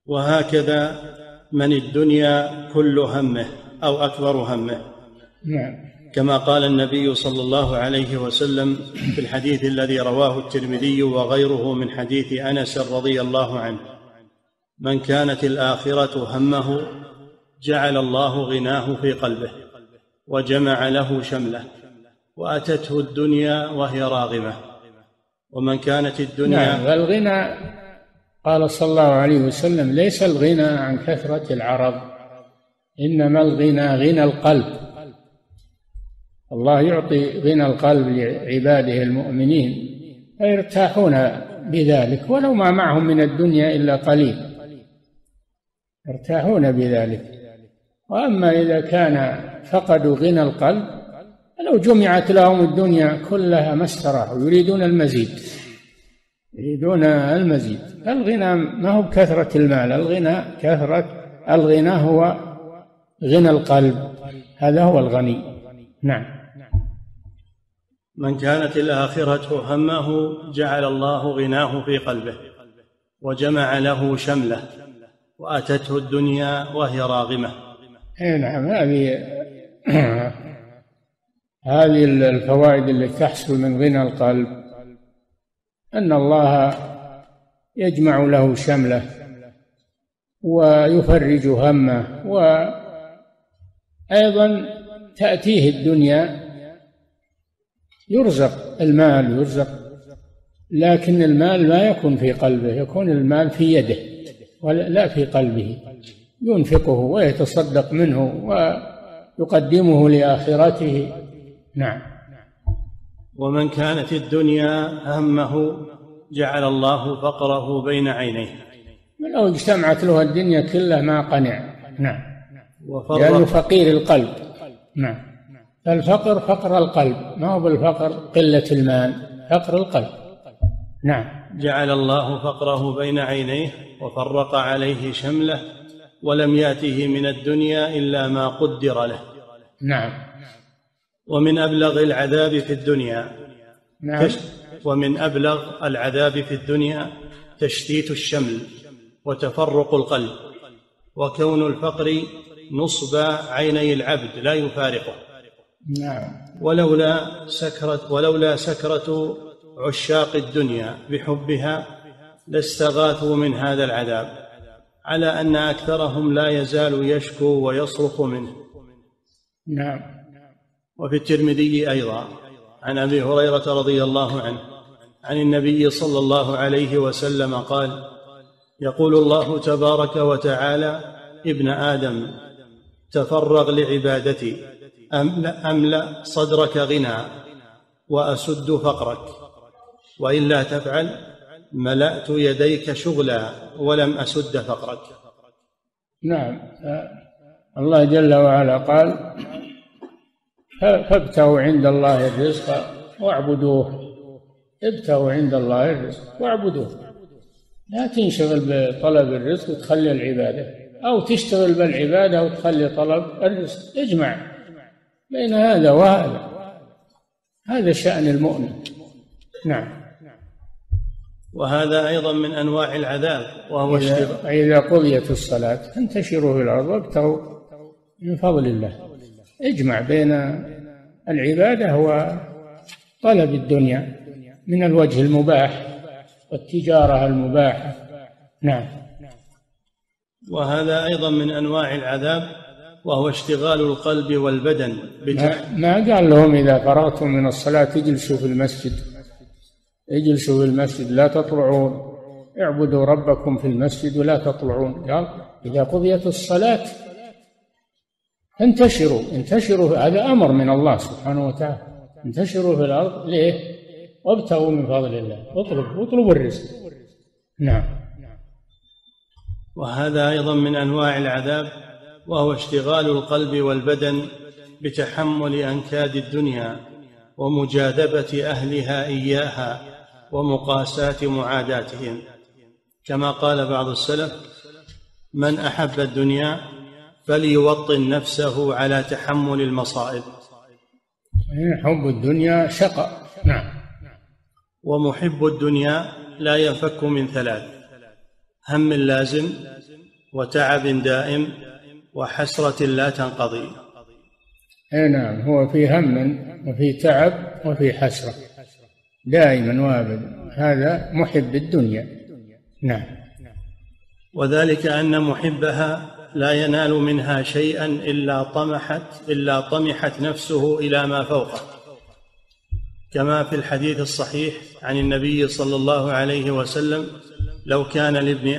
وهكذا من الدنيا كل همه أو أكبر همه. نعم. كما قال النبي صلى الله عليه وسلم في الحديث الذي رواه الترمذي وغيره من حديث أنس رضي الله عنه: من كانت الآخرة همه جعل الله غناه في قلبه وجمع له شمله وأتته الدنيا وهي راغمة. ومن كانت الدنيا نعم. والغنى قال صلى الله عليه وسلم: ليس الغنى عن كثرة العرض، إنما الغنى غنى القلب. الله يعطي غنى القلب لعباده المؤمنين فيرتاحون بذلك ولو ما معهم من الدنيا إلا قليل، يرتاحون بذلك. وأما إذا كان فقدوا غنى القلب لو جمعت لهم الدنيا كلها ما استراحوا، يريدون المزيد، يريدون المزيد. الغنى ما هو بكثرة المال، الغنى هو غنى القلب، هذا هو الغني. نعم. من كانت الآخرة همه جعل الله غناه في قلبه وجمع له شمله وأتته الدنيا وهي راغمة. نعم. هذه الفوائد التي تحصل من غنى القلب، أن الله يجمع له شمله ويفرج همه، وأيضا تأتيه الدنيا، يرزق المال، لكن المال ما يكون في قلبه، يكون المال في يده ولا في قلبه، ينفقه ويتصدق منه ويقدمه لآخرته. نعم. ومن كانت الدنيا همه جعل الله فقره بين عينيه. لو اجتمعت له الدنيا كلها ما قنع. نعم. لأنه فقير القلب. نعم. فالفقر فقر القلب، ما هو بالفقر قلة المال، فقر القلب. نعم. جعل الله فقره بين عينيه وفرق عليه شمله ولم يأته من الدنيا إلا ما قدر له. نعم. ومن أبلغ العذاب في الدنيا نعم. ومن أبلغ العذاب في الدنيا تشتيت الشمل وتفرق القلب، وكون الفقر نصب عيني العبد لا يفارقه. نعم. ولولا سكرة عشاق الدنيا بحبها لاستغاثوا من هذا العذاب، على أن أكثرهم لا يزال يشكو ويصرخ منه. نعم. وفي الترمذي أيضا عن أبي هريرة رضي الله عنه عن النبي صلى الله عليه وسلم قال: يقول الله تبارك وتعالى: ابن آدم تفرغ لعبادتي أملأ صدرك غنى وأسد فقرك، وإلا تفعل ملأت يديك شغلا ولم أسد فقرك. نعم. الله جل وعلا قال: فابتغوا عند الله الرزق واعبدوه. ابتغوا عند الله الرزق واعبدوه. لا تنشغل بطلب الرزق وتخلي العبادة، أو تشتغل بالعبادة وتخلي طلب الرزق. اجمع بين هذا وهذا، هذا شأن المؤمن. نعم. وهذا أيضا من أنواع العذاب، وهو إذا قضيت الصلاة فانتشروا في الأرض وابتغوا من فضل الله. اجمع بين العبادة وطلب الدنيا من الوجه المباح والتجارة المباحة. نعم. وهذا أيضا من أنواع العذاب، وهو اشتغال القلب والبدن ما قال لهم إذا فرغتم من الصلاة اجلسوا في المسجد، اجلسوا في المسجد لا تطلعون، اعبدوا ربكم في المسجد ولا تطلعون. قال إذا قضيت الصلاة انتشروا. هذا أمر من الله سبحانه وتعالى. انتشروا في الأرض. ليه؟ وابتغوا من فضل الله. اطلبوا الرزق. نعم. وهذا أيضا من أنواع العذاب، وهو اشتغال القلب والبدن بتحمل أنكاد الدنيا ومجاذبة أهلها إياها ومقاساة معاداتهم، كما قال بعض السلف: من أحب الدنيا فليوطن نفسه على تحمل المصائب. حب الدنيا شقاء. نعم. ومحب الدنيا لا ينفك من ثلاث: هم لازم وتعب دائم وحسرة لا تنقضي. اي نعم، هو في هم وفي تعب وفي حسرة دائما وابدا، هذا محب الدنيا. نعم. وذلك أن محبها لا ينال منها شيئا إلا طمحت نفسه إلى ما فوقه، كما في الحديث الصحيح عن النبي صلى الله عليه وسلم: لو كان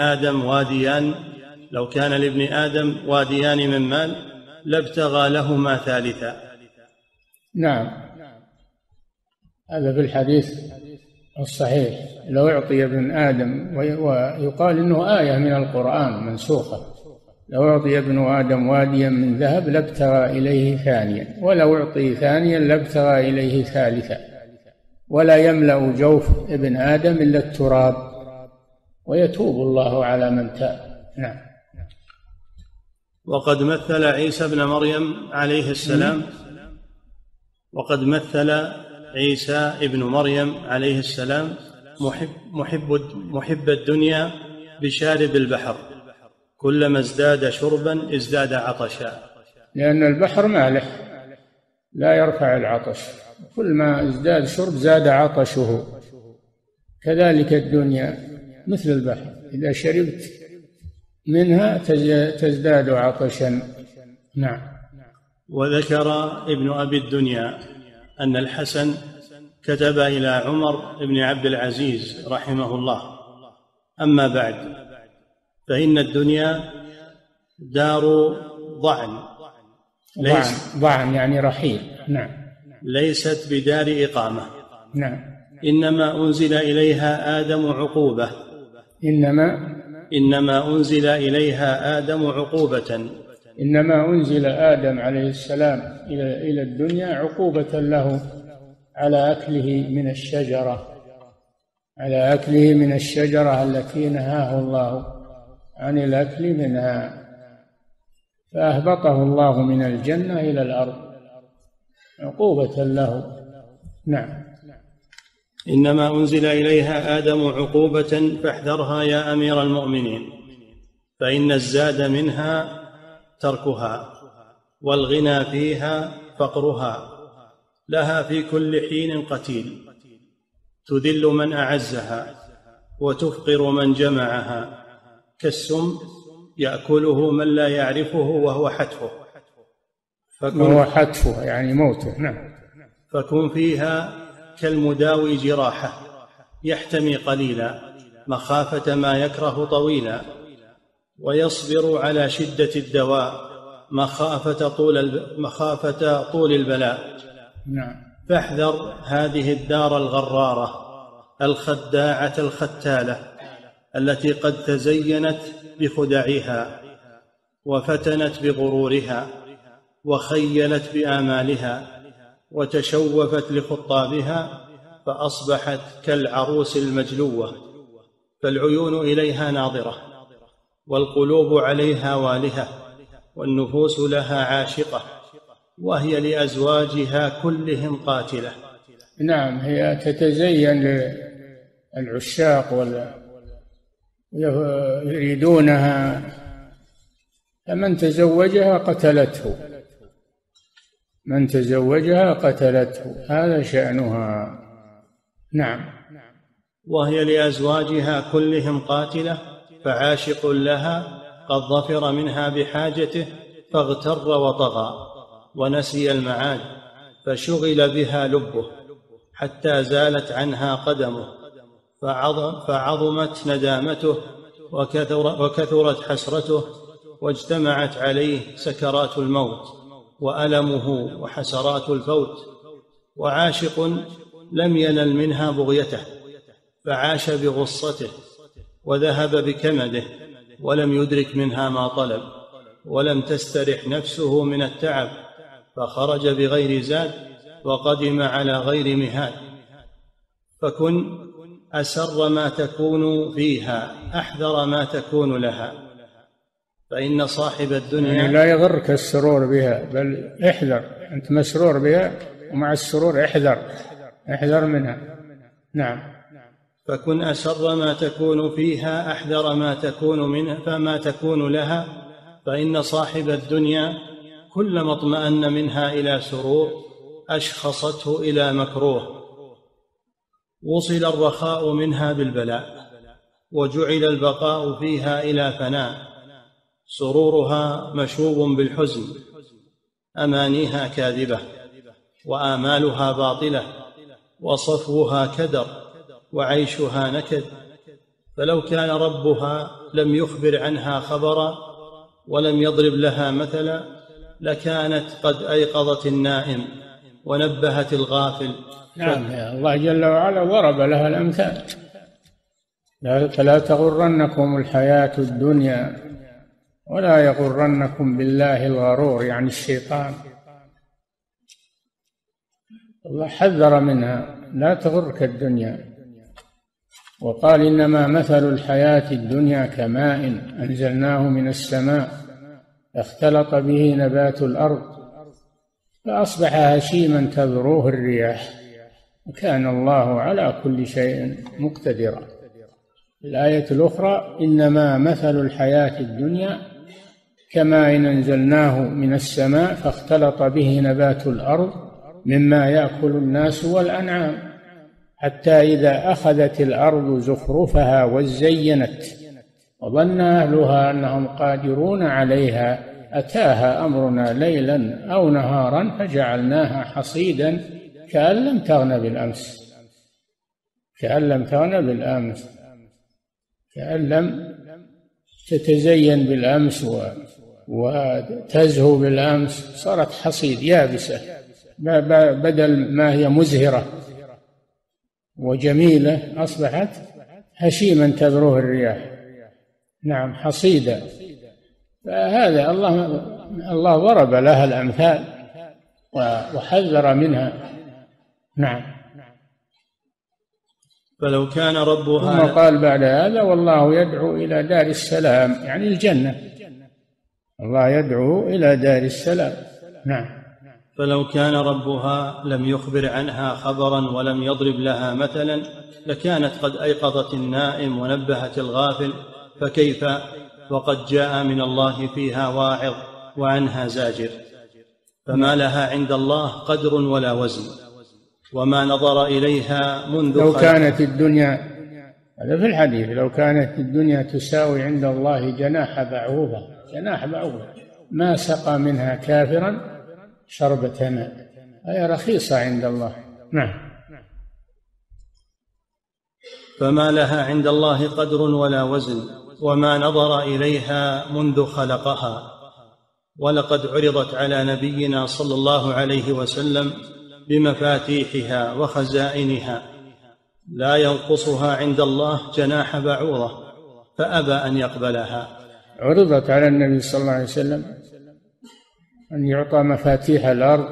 لابن آدم واديان من مال لابتغى لهما ثالثا. نعم، هذا في الحديث الصحيح: لو أعطي ابن آدم، ويقال إنه آية من القرآن منسوخة: لو أعطي ابن آدم واديا من ذهب لابتغى إليه ثانيا، ولو أعطي ثانيا لابتغى إليه ثالثا، ولا يملأ جوف ابن آدم إلا التراب، ويتوب الله على من تاب. نعم. وقد مثل عيسى ابن مريم عليه السلام محب الدنيا بشارب البحر، كلما ازداد شربا ازداد عطشا. لأن البحر مالح لا يرفع العطش، كل ما ازداد شرب زاد عطشه. كذلك الدنيا مثل البحر، إذا شربت منها تزداد عطشا. نعم. وذكر ابن أبي الدنيا أن الحسن كتب إلى عمر بن عبد العزيز رحمه الله: أما بعد، فإن الدنيا دار ضعن يعني رحيل. نعم. ليست بدار إقامة. نعم. إنما أنزل إليها آدم عقوبة. إنما أنزل آدم عليه السلام إلى الدنيا عقوبة له على أكله من الشجرة التي نهاه الله عن الأكل منها، فأهبطه الله من الجنة إلى الأرض عقوبة له. نعم. إنما أنزل إليها آدم عقوبة فاحذرها يا أمير المؤمنين، فإن الزاد منها تركها، والغنى فيها فقرها، لها في كل حين قتيل، تذل من أعزها وتفقر من جمعها، كالسم يأكله من لا يعرفه وهو حتفه يعني موته. نعم. فكن فيها كالمداوي جراحة، يحتمي قليلا مخافة ما يكره طويلا، ويصبر على شدة الدواء مخافة طول البلاء. نعم. فاحذر هذه الدار الغرارة الخداعة الختالة، التي قد تزينت بخدعها، وفتنت بغرورها، وخيلت بآمالها، وتشوفت لخطابها، فأصبحت كالعروس المجلوة، فالعيون إليها ناظرة، والقلوب عليها والهة، والنفوس لها عاشقة، وهي لأزواجها كلهم قاتلة. نعم، هي تتزين للعشاق يريدونها، فمن تزوجها قتلته، هذا شأنها. نعم. وهي لأزواجها كلهم قاتلة، فعاشق لها قد ظفر منها بحاجته، فاغتر وطغى ونسي المعاد، فشغل بها لبه حتى زالت عنها قدمه، فعظمت ندامته وكثرت حسرته، واجتمعت عليه سكرات الموت وألمه وحسرات الفوت. وعاشق لم ينل منها بغيته، فعاش بغصته وذهب بكمده، ولم يدرك منها ما طلب، ولم تسترح نفسه من التعب، فخرج بغير زاد وقدم على غير مهاد. فكن أسر ما تكون فيها، أحذر ما تكون لها، فإن صاحب الدنيا يعني لا يغرك السرور بها، بل احذر، أنت مسرور بها ومع السرور احذر منها. نعم. فكن أسر ما تكون فيها أحذر ما تكون منها فما تكون لها، فإن صاحب الدنيا كلما اطمأن منها إلى سرور أشخصته إلى مكروه. وصل الرخاء منها بالبلاء، وجعل البقاء فيها إلى فناء. سرورها مشوب بالحزن، أمانيها كاذبة، وآمالها باطلة، وصفوها كدر، وعيشها نكد. فلو كان ربها لم يخبر عنها خبرا ولم يضرب لها مثلا لكانت قد أيقظت النائم ونبهت الغافل. نعم، الله جل وعلا ضرب لها الأمثال. فلا تغرنكم الحياة الدنيا ولا يغرنكم بالله الغرور، يعني الشيطان. الله حذر منها، لا تغرك الدنيا، وقال إنما مثل الحياة الدنيا كماء أنزلناه من السماء فاختلط به نبات الأرض فأصبح هشيما تذروه الرياح وكان الله على كل شيء مقتدرا. الآية الأخرى إنما مثل الحياة الدنيا كماء أنزلناه من السماء فاختلط به نبات الأرض مما يأكل الناس والأنعام حتى إذا أخذت الأرض زخرفها وزينت وظن أهلها أنهم قادرون عليها أتاها أمرنا ليلا أو نهارا فجعلناها حصيدا كأن لم تغن بالأمس، كأن لم تتزين بالأمس وتزهو بالأمس، صارت حصيد يابسة بدل ما هي مزهرة وجميلة أصبحت هشيما تذروه الرياح. نعم، حصيدا. فهذا الله ضرب لها الأمثال وحذر منها. نعم. فلو كان ربها ثم قال بعد هذا والله يدعو إلى دار السلام، يعني الجنة. الله يدعو إلى دار السلام. نعم. فلو كان ربها لم يخبر عنها خبرا ولم يضرب لها مثلا لكانت قد أيقظت النائم ونبهت الغافل، فكيف وقد جاء من الله فيها واعظ وعنها زاجر. فما لها عند الله قدر ولا وزن، وما نظر إليها منذ لو كانت الدنيا، هذا في الحديث، لو كانت الدنيا تساوي عند الله جناح بعوضة ما سقى منها كافرا شربة ماء، هي رخيصة عند الله. نعم. فما لها عند الله قدر ولا وزن، وما نظر إليها منذ خلقها. ولقد عرضت على نبينا صلى الله عليه وسلم بمفاتيحها وخزائنها لا ينقصها عند الله جناح بعوضة فأبى أن يقبلها. عرضت على النبي صلى الله عليه وسلم أن يعطى مفاتيح الأرض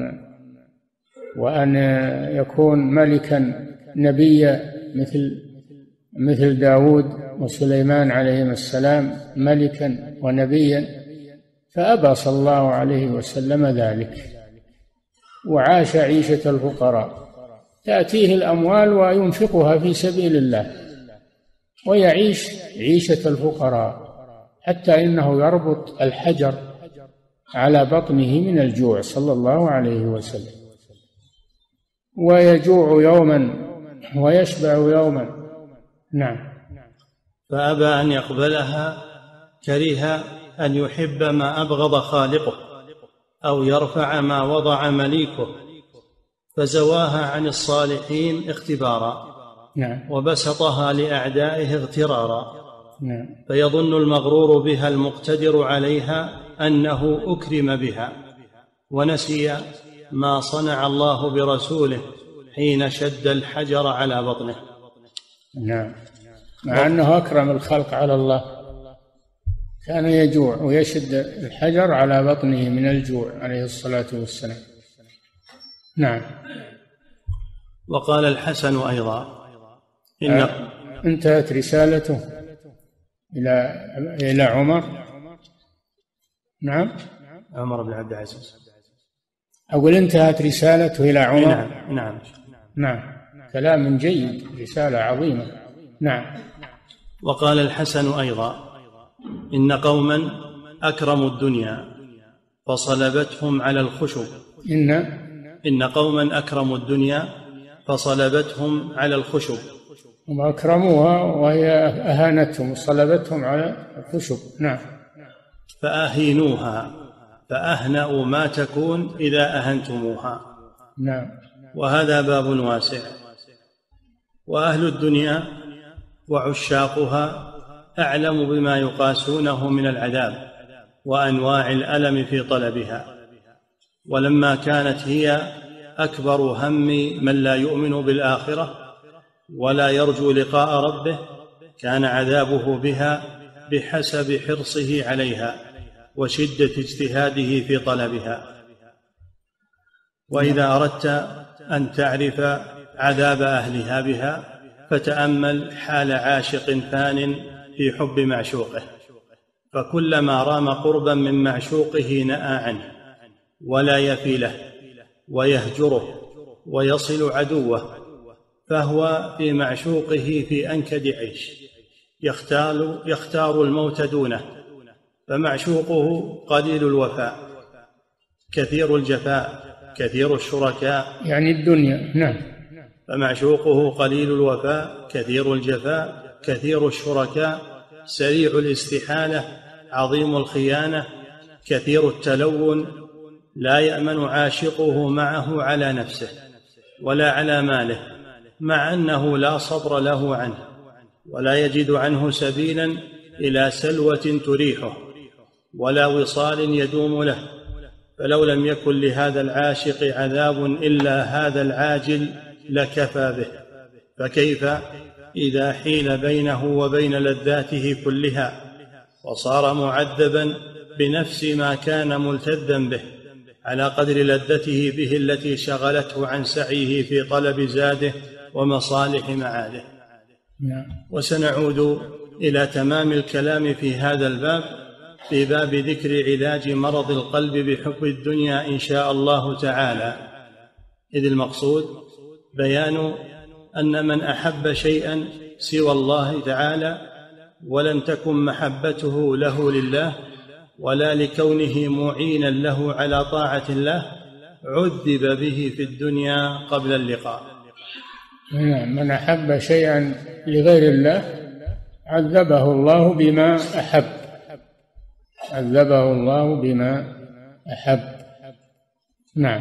وأن يكون ملكا نبيا مثل داود وسليمان عليهما السلام ملكا ونبيا، فأبى صلى الله عليه وسلم ذلك، وعاش عيشة الفقراء، تأتيه الأموال وينفقها في سبيل الله ويعيش عيشة الفقراء، حتى إنه يربط الحجر على بطنه من الجوع صلى الله عليه وسلم، ويجوع يوما ويشبع يوما. نعم. فأبى أن يقبلها، كره أن يحب ما أبغض خالقه أو يرفع ما وضع مليكه، فزواها عن الصالحين اختبارا. نعم. وبسطها لأعدائه اغترارا. نعم. فيظن المغرور بها المقتدر عليها أنه أكرم بها، ونسي ما صنع الله برسوله حين شد الحجر على بطنه. نعم. مع أنه أكرم الخلق على الله، كان يجوع ويشد الحجر على بطنه من الجوع عليه الصلاة والسلام. نعم. وقال الحسن أيضا انتهت رسالته إلى عمر. نعم. عمر بن عبد العزيز. أقول انتهت رسالته إلى عمر. نعم. نعم. كلام جيد، رسالة عظيمة. نعم. وقال الحسن أيضا: إن قوما أكرموا الدنيا فصلبتهم على الخشب. إن قوما أكرموا الدنيا فصلبتهم على الخشب. هم أكرموها وهي أهانتهم وصلبتهم على الخشب. نعم. فأهينوها فأهنأوا ما تكون إذا أهنتموها. نعم. وهذا باب واسع. وأهل الدنيا وعشاقها أعلم بما يقاسونه من العذاب وأنواع الألم في طلبها. ولما كانت هي أكبر هم من لا يؤمن بالآخرة ولا يرجو لقاء ربه، كان عذابه بها بحسب حرصه عليها وشدة اجتهاده في طلبها. وإذا أردت أن تعرف عذاب أهلها بها فتأمل حال عاشق فان في حب معشوقه، فكلما رام قربا من معشوقه نأى عنه ولا يفي له ويهجره ويصل عدوه، فهو في معشوقه في أنكد عيش، يختار الموت دونه. فمعشوقه قليل الوفاء كثير الجفاء كثير الشركاء، يعني الدنيا. نعم. فمعشوقه قليل الوفاء كثير الجفاء كثير الشركاء، سريع الاستحالة عظيم الخيانة كثير التلون، لا يأمن عاشقه معه على نفسه ولا على ماله، مع أنه لا صبر له عنه ولا يجد عنه سبيلا إلى سلوة تريحه ولا وصال يدوم له. فلو لم يكن لهذا العاشق عذاب إلا هذا العاجل لكفى به، فكيف إذا حيل بينه وبين لذاته كلها وصار معذبا بنفس ما كان ملتذا به على قدر لذته به التي شغلته عن سعيه في طلب زاده ومصالح معاده. وسنعود إلى تمام الكلام في هذا الباب في باب ذكر علاج مرض القلب بحب الدنيا إن شاء الله تعالى، إذ المقصود بيان أن من أحب شيئا سوى الله تعالى ولم تكن محبته له لله ولا لكونه معينا له على طاعة الله عذب به في الدنيا قبل اللقاء. من أحب شيئا لغير الله عذبه الله بما أحب، عذبه الله بما أحب. نعم.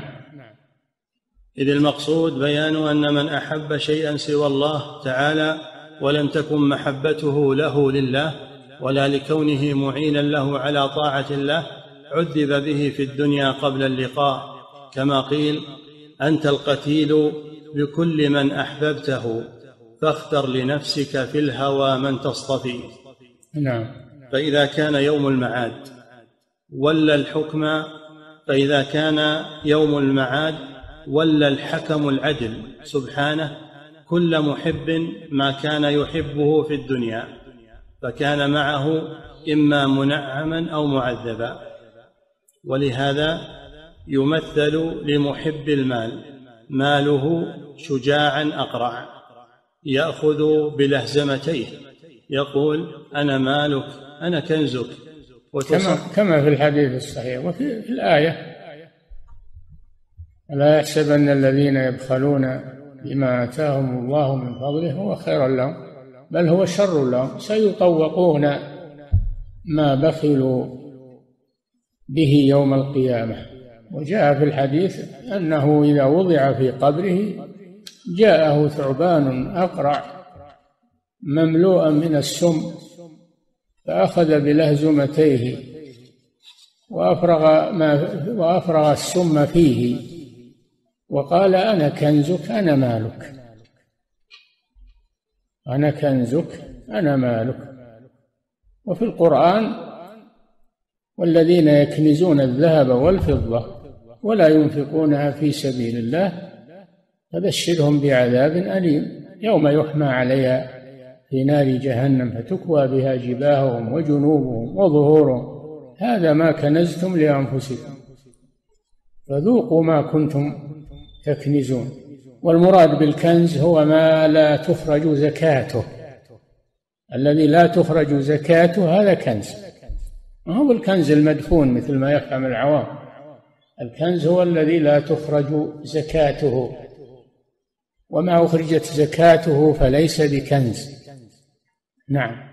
إذ المقصود بيان أن من أحب شيئا سوى الله تعالى ولم تكن محبته له لله ولا لكونه معينا له على طاعة الله عذب به في الدنيا قبل اللقاء، كما قيل: أنت القتيل بكل من أحببته فاختر لنفسك في الهوى من تصطفي. نعم. فإذا كان يوم المعاد ولا الحكم، فإذا كان يوم المعاد ولا الحكم العدل سبحانه كل محب ما كان يحبه في الدنيا، فكان معه إما منعما أو معذبا. ولهذا يمثل لمحب المال ماله شجاعا أقرع يأخذ بلهزمتيه، يقول: أنا مالك أنا كنزك، كما في الحديث الصحيح وفي الآية: لا يحسبن الذين يبخلون بما آتاهم الله من فضله هو خير لهم بل هو شر لهم سيطوقون ما بخلوا به يوم القيامة. وجاء في الحديث أنه إذا وضع في قبره جاءه ثعبان أقرع مملوءا من السم فأخذ بلهزمتيه وأفرغ السم فيه وقال: أنا كنزك أنا مالك، أنا كنزك أنا مالك. وفي القرآن: والذين يكنزون الذهب والفضة ولا ينفقونها في سبيل الله فبشرهم بعذاب أليم يوم يحمى عليها في نار جهنم فتكوى بها جباههم وجنوبهم وظهورهم هذا ما كنزتم لأنفسكم فذوقوا ما كنتم تكنزون. والمراد بالكنز هو ما لا تخرج زكاته، الذي لا تخرج زكاته هذا كنز، ما هو الكنز المدفون مثل ما يفهم العوام. الكنز هو الذي لا تخرج زكاته، وما أخرجت زكاته فليس بكنز. نعم.